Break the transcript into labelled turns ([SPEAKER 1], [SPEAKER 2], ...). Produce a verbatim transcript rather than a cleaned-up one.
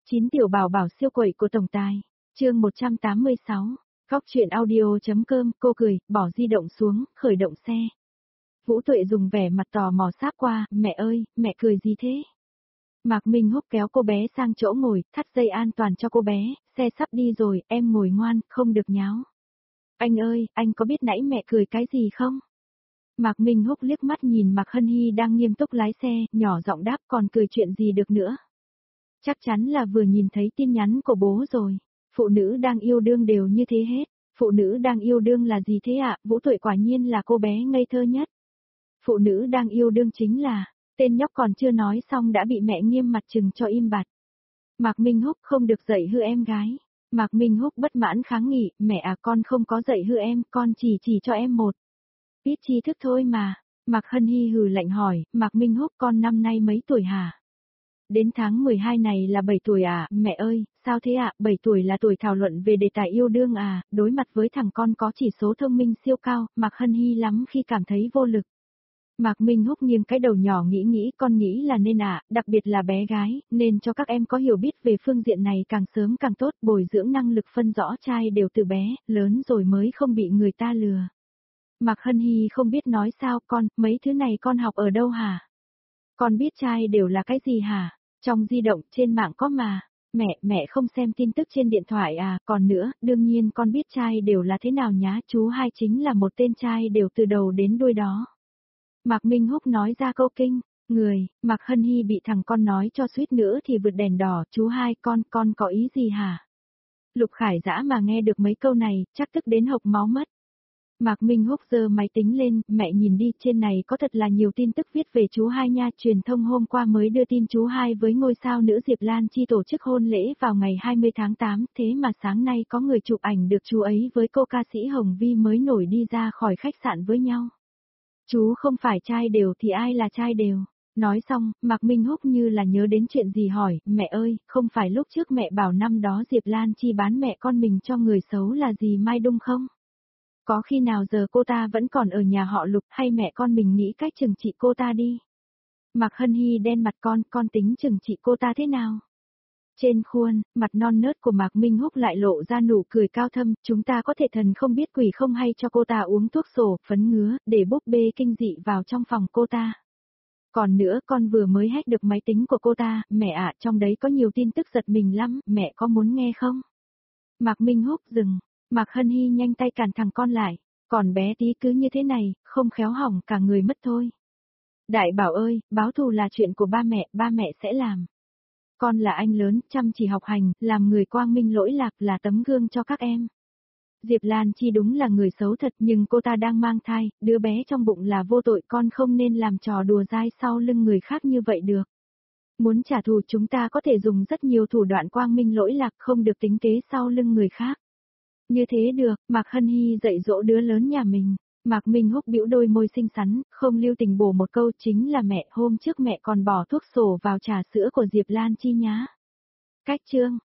[SPEAKER 1] chín tiểu bảo bảo siêu quậy của tổng tài. Chương một trăm tám mươi sáu. Góc truyện audio.com. Cô cười, bỏ di động xuống, khởi động xe. Vũ Tuệ dùng vẻ mặt tò mò sáp qua, mẹ ơi, mẹ cười gì thế? Mạc Minh Húc kéo cô bé sang chỗ ngồi, thắt dây an toàn cho cô bé, xe sắp đi rồi, em ngồi ngoan, không được nháo. Anh ơi, anh có biết nãy mẹ cười cái gì không? Mạc Minh Húc liếc mắt nhìn Mạc Hân Hy đang nghiêm túc lái xe, nhỏ giọng đáp còn cười chuyện gì được nữa. Chắc chắn là vừa nhìn thấy tin nhắn của bố rồi. Phụ nữ đang yêu đương đều như thế hết. Phụ nữ đang yêu đương là gì thế ạ? Vũ Tuệ quả nhiên là cô bé ngây thơ nhất. Phụ nữ đang yêu đương chính là, tên nhóc còn chưa nói xong đã bị mẹ nghiêm mặt trừng cho im bặt. Mạc Minh Húc không được dạy hư em gái. Mạc Minh Húc bất mãn kháng nghị, mẹ à con không có dạy hư em, con chỉ chỉ cho em một ít tri thức thôi mà. Mạc Hân Hy hừ lạnh hỏi, Mạc Minh Húc con năm nay mấy tuổi hả? Đến tháng mười hai này là bảy tuổi à, mẹ ơi, sao thế ạ, à? bảy tuổi là tuổi thảo luận về đề tài yêu đương à, đối mặt với thằng con có chỉ số thông minh siêu cao, Mạc Hân Hy lắm khi cảm thấy vô lực. Mạc Minh Húc nghiêng cái đầu nhỏ nghĩ nghĩ con nghĩ là nên à, đặc biệt là bé gái, nên cho các em có hiểu biết về phương diện này càng sớm càng tốt, bồi dưỡng năng lực phân rõ trai đều từ bé, lớn rồi mới không bị người ta lừa. Mạc Hân Hy không biết nói sao con, mấy thứ này con học ở đâu hả? Con biết trai đều là cái gì hả? Trong di động, trên mạng có mà. Mẹ, mẹ không xem tin tức trên điện thoại à, còn nữa, đương nhiên con biết trai đều là thế nào nhá, chú hai chính là một tên trai đều từ đầu đến đuôi đó. Mạc Minh Húc nói ra câu kinh, người, Mạc Hân Hy bị thằng con nói cho suýt nữa thì vượt đèn đỏ, chú hai con, con có ý gì hả? Lục Khải Dã mà nghe được mấy câu này, chắc tức đến hộc máu mất. Mạc Minh Húc giơ máy tính lên, mẹ nhìn đi, trên này có thật là nhiều tin tức viết về chú hai nha, truyền thông hôm qua mới đưa tin chú hai với ngôi sao nữ Diệp Lan Chi tổ chức hôn lễ vào ngày hai mươi tháng tám, thế mà sáng nay có người chụp ảnh được chú ấy với cô ca sĩ Hồng Vi mới nổi đi ra khỏi khách sạn với nhau. Chú không phải trai đều thì ai là trai đều? Nói xong, Mạc Minh Húc như là nhớ đến chuyện gì hỏi, mẹ ơi, không phải lúc trước mẹ bảo năm đó Diệp Lan Chi bán mẹ con mình cho người xấu là gì Mai Đung không? Có khi nào giờ cô ta vẫn còn ở nhà họ Lục hay mẹ con mình nghĩ cách trừng trị cô ta đi? Mạc Hân Hy đen mặt con, con tính trừng trị cô ta thế nào? Trên khuôn, mặt non nớt của Mạc Minh Húc lại lộ ra nụ cười cao thâm, chúng ta có thể thần không biết quỷ không hay cho cô ta uống thuốc sổ, phấn ngứa, để búp bê kinh dị vào trong phòng cô ta. Còn nữa con vừa mới hack được máy tính của cô ta, mẹ ạ, trong đấy có nhiều tin tức giật mình lắm, mẹ có muốn nghe không? Mạc Minh Húc dừng. Mạc Hân Hy nhanh tay cản thằng con lại, còn bé tí cứ như thế này, không khéo hỏng cả người mất thôi. Đại bảo ơi, báo thù là chuyện của ba mẹ, ba mẹ sẽ làm. Con là anh lớn, chăm chỉ học hành, làm người quang minh lỗi lạc là tấm gương cho các em. Diệp Lan Chi đúng là người xấu thật nhưng cô ta đang mang thai, đứa bé trong bụng là vô tội, con không nên làm trò đùa dai sau lưng người khác như vậy được. Muốn trả thù chúng ta có thể dùng rất nhiều thủ đoạn quang minh lỗi lạc, không được tính kế sau lưng người khác. Như thế được, Mạc Hân Hy dạy dỗ đứa lớn nhà mình. Mạc Minh Húc bĩu đôi môi xinh xắn, không lưu tình bổ một câu chính là mẹ, hôm trước mẹ còn bỏ thuốc sổ vào trà sữa của Diệp Lan Chi nhá. Cách chương.